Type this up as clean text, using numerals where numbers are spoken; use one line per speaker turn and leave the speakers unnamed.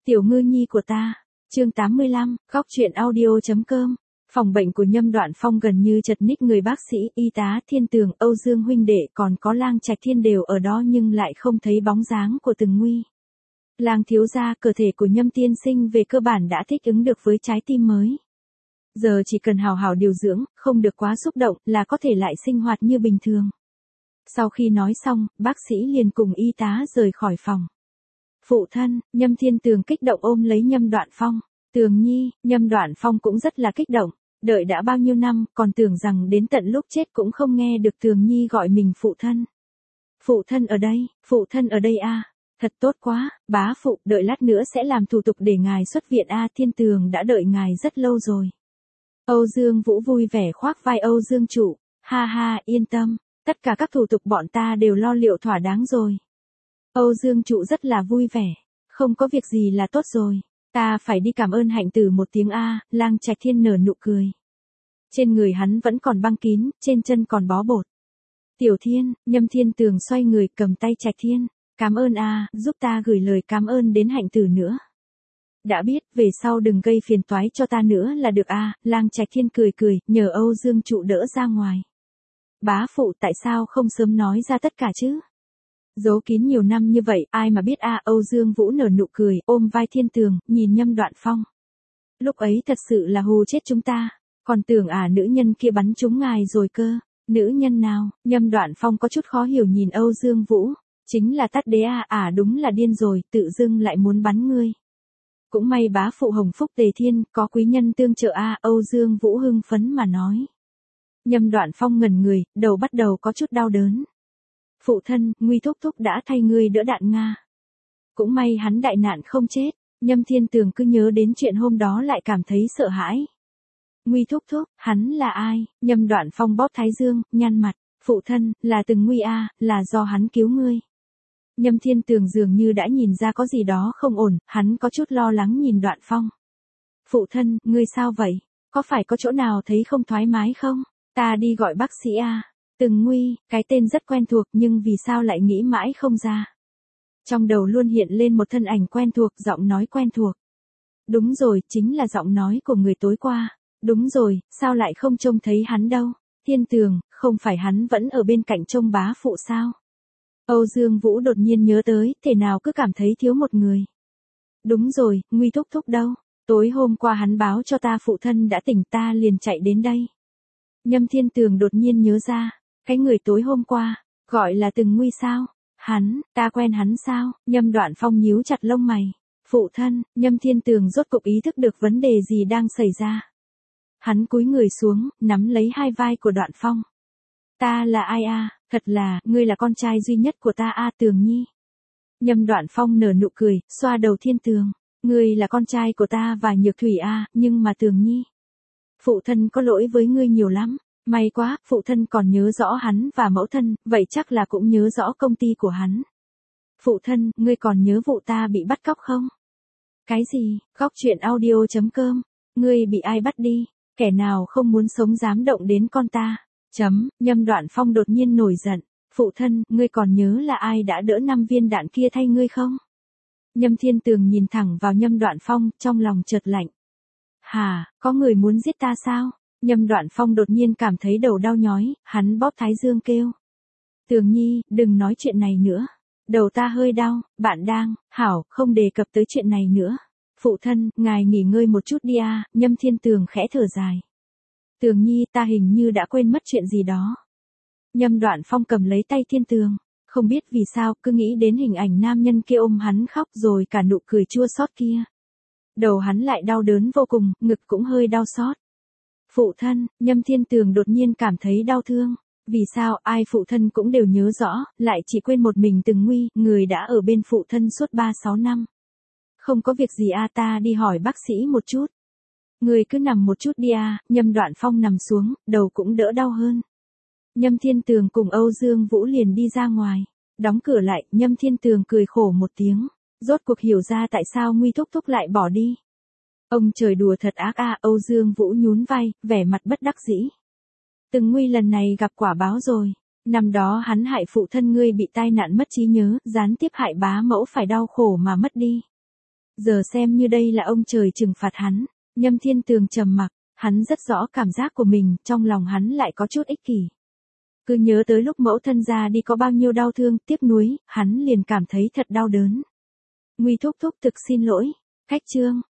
Tiểu ngư nhi của ta. Chương 85, góc truyện audio.com. Phòng bệnh của Nhâm Đoạn Phong gần như chật ních người bác sĩ, y tá, Thiên Tường, Âu Dương huynh đệ còn có Lang Trạch Thiên đều ở đó nhưng lại không thấy bóng dáng của Từng Nguy. Lang thiếu gia, cơ thể của Nhâm tiên sinh về cơ bản đã thích ứng được với trái tim mới. Giờ chỉ cần hào hào điều dưỡng, không được quá xúc động là có thể lại sinh hoạt như bình thường. Sau khi nói xong, bác sĩ liền cùng y tá rời khỏi phòng. Phụ thân, Nhâm Thiên Tường kích động ôm lấy Nhâm Đoạn Phong. Tường nhi, Nhâm Đoạn Phong cũng rất là kích động, đợi đã bao nhiêu năm, còn tưởng rằng đến tận lúc chết cũng không nghe được Tường nhi gọi mình phụ thân. Phụ thân ở đây a, thật tốt quá, bá phụ, đợi lát nữa sẽ làm thủ tục để ngài xuất viện a, Thiên Tường đã đợi ngài rất lâu rồi. Âu Dương Vũ vui vẻ khoác vai Âu Dương Trụ, ha ha, yên tâm, tất cả các thủ tục bọn ta đều lo liệu thỏa đáng rồi. Âu Dương Trụ rất là vui vẻ, không có việc gì là tốt rồi, ta phải đi cảm ơn Hạnh Tử một tiếng a, Lang Trạch Thiên nở nụ cười. Trên người hắn vẫn còn băng kín, trên chân còn bó bột. Tiểu Thiên, Nhâm Thiên Tường xoay người cầm tay Trạch Thiên, cảm ơn a, giúp ta gửi lời cảm ơn đến Hạnh Tử nữa. Đã biết, về sau đừng gây phiền toái cho ta nữa là được a, Lang Trạch Thiên cười cười, nhờ Âu Dương Trụ đỡ ra ngoài. Bá phụ, tại sao không sớm nói ra tất cả chứ? Giấu kín nhiều năm như vậy, ai mà biết a, Âu Dương Vũ nở nụ cười, ôm vai Thiên Tường, nhìn Nhâm Đoạn Phong. Lúc ấy thật sự là hù chết chúng ta, còn tưởng nữ nhân kia bắn trúng ngài rồi cơ. Nữ nhân nào? Nhâm Đoạn Phong có chút khó hiểu nhìn Âu Dương Vũ. Chính là Tát Đế đúng là điên rồi, tự dưng lại muốn bắn ngươi. Cũng may bá phụ hồng phúc tề thiên, có quý nhân tương trợ Âu Dương Vũ hưng phấn mà nói. Nhâm Đoạn Phong ngẩn người, đầu bắt đầu có chút đau đớn. Phụ thân, Nguy thúc thúc đã thay ngươi đỡ đạn Nga. Cũng may hắn đại nạn không chết, Nhâm Thiên Tường cứ nhớ đến chuyện hôm đó lại cảm thấy sợ hãi. Nguy thúc thúc, hắn là ai? Nhâm Đoạn Phong bóp thái dương, nhăn mặt, phụ thân, là Từng Nguy là do hắn cứu ngươi. Nhâm Thiên Tường dường như đã nhìn ra có gì đó không ổn, hắn có chút lo lắng nhìn Đoạn Phong. Phụ thân, ngươi sao vậy? Có phải có chỗ nào thấy không thoải mái không? Ta đi gọi bác sĩ Từng Nguy, cái tên rất quen thuộc nhưng vì sao lại nghĩ mãi không ra. Trong đầu luôn hiện lên một thân ảnh quen thuộc, giọng nói quen thuộc. Đúng rồi, chính là giọng nói của người tối qua. Đúng rồi, sao lại không trông thấy hắn đâu? Thiên Tường, không phải hắn vẫn ở bên cạnh trông bá phụ sao? Âu Dương Vũ đột nhiên nhớ tới, thể nào cứ cảm thấy thiếu một người. Đúng rồi, Nguy thúc thúc đâu? Tối hôm qua hắn báo cho ta phụ thân đã tỉnh, ta liền chạy đến đây. Nhâm Thiên Tường đột nhiên nhớ ra, cái người tối hôm qua, gọi là Từng Nguy sao? Hắn, ta quen hắn sao? Nhâm Đoạn Phong nhíu chặt lông mày. Phụ thân, Nhâm Thiên Tường rốt cục ý thức được vấn đề gì đang xảy ra. Hắn cúi người xuống, nắm lấy hai vai của Đoạn Phong. Ta là ai thật là, ngươi là con trai duy nhất của ta Tường nhi. Nhâm Đoạn Phong nở nụ cười, xoa đầu Thiên Tường. Ngươi là con trai của ta và Nhược Thủy nhưng mà Tường nhi. Phụ thân có lỗi với ngươi nhiều lắm. May quá, phụ thân còn nhớ rõ hắn và mẫu thân, vậy chắc là cũng nhớ rõ công ty của hắn. Phụ thân, ngươi còn nhớ vụ ta bị bắt cóc không? Cái gì? Góc truyện audio.com. Ngươi bị ai bắt đi? Kẻ nào không muốn sống dám động đến con ta? Nhâm Đoạn Phong đột nhiên nổi giận. Phụ thân, ngươi còn nhớ là ai đã đỡ 5 viên đạn kia thay ngươi không? Nhâm Thiên Tường nhìn thẳng vào Nhâm Đoạn Phong, trong lòng chợt lạnh. Hả, có người muốn giết ta sao? Nhâm Đoạn Phong đột nhiên cảm thấy đầu đau nhói, hắn bóp thái dương kêu. Tường nhi, đừng nói chuyện này nữa. Đầu ta hơi đau, bạn đang, hảo, không đề cập tới chuyện này nữa. Phụ thân, ngài nghỉ ngơi một chút đi Nhâm Thiên Tường khẽ thở dài. Tường nhi, ta hình như đã quên mất chuyện gì đó. Nhâm Đoạn Phong cầm lấy tay Thiên Tường, không biết vì sao, cứ nghĩ đến hình ảnh nam nhân kia ôm hắn khóc rồi cả nụ cười chua xót kia. Đầu hắn lại đau đớn vô cùng, ngực cũng hơi đau xót. Phụ thân, Nhâm Thiên Tường đột nhiên cảm thấy đau thương. Vì sao, ai phụ thân cũng đều nhớ rõ, lại chỉ quên một mình Từng Nguy, người đã ở bên phụ thân suốt 3-6 năm. Không có việc gì ta đi hỏi bác sĩ một chút. Người cứ nằm một chút đi Nhâm Đoạn Phong nằm xuống, đầu cũng đỡ đau hơn. Nhâm Thiên Tường cùng Âu Dương Vũ liền đi ra ngoài. Đóng cửa lại, Nhâm Thiên Tường cười khổ một tiếng. Rốt cuộc hiểu ra tại sao Nguy thúc thúc lại bỏ đi. Ông trời đùa thật ác Âu Dương Vũ nhún vai, vẻ mặt bất đắc dĩ. Từng Nguy lần này gặp quả báo rồi. Năm đó hắn hại phụ thân ngươi bị tai nạn mất trí nhớ, gián tiếp hại bá mẫu phải đau khổ mà mất đi. Giờ xem như đây là ông trời trừng phạt hắn. Nhâm Thiên Tường trầm mặc, hắn rất rõ cảm giác của mình, trong lòng hắn lại có chút ích kỷ. Cứ nhớ tới lúc mẫu thân ra đi có bao nhiêu đau thương, tiếc nuối, hắn liền cảm thấy thật đau đớn. Nguy thúc thúc thực xin lỗi. Khách trương,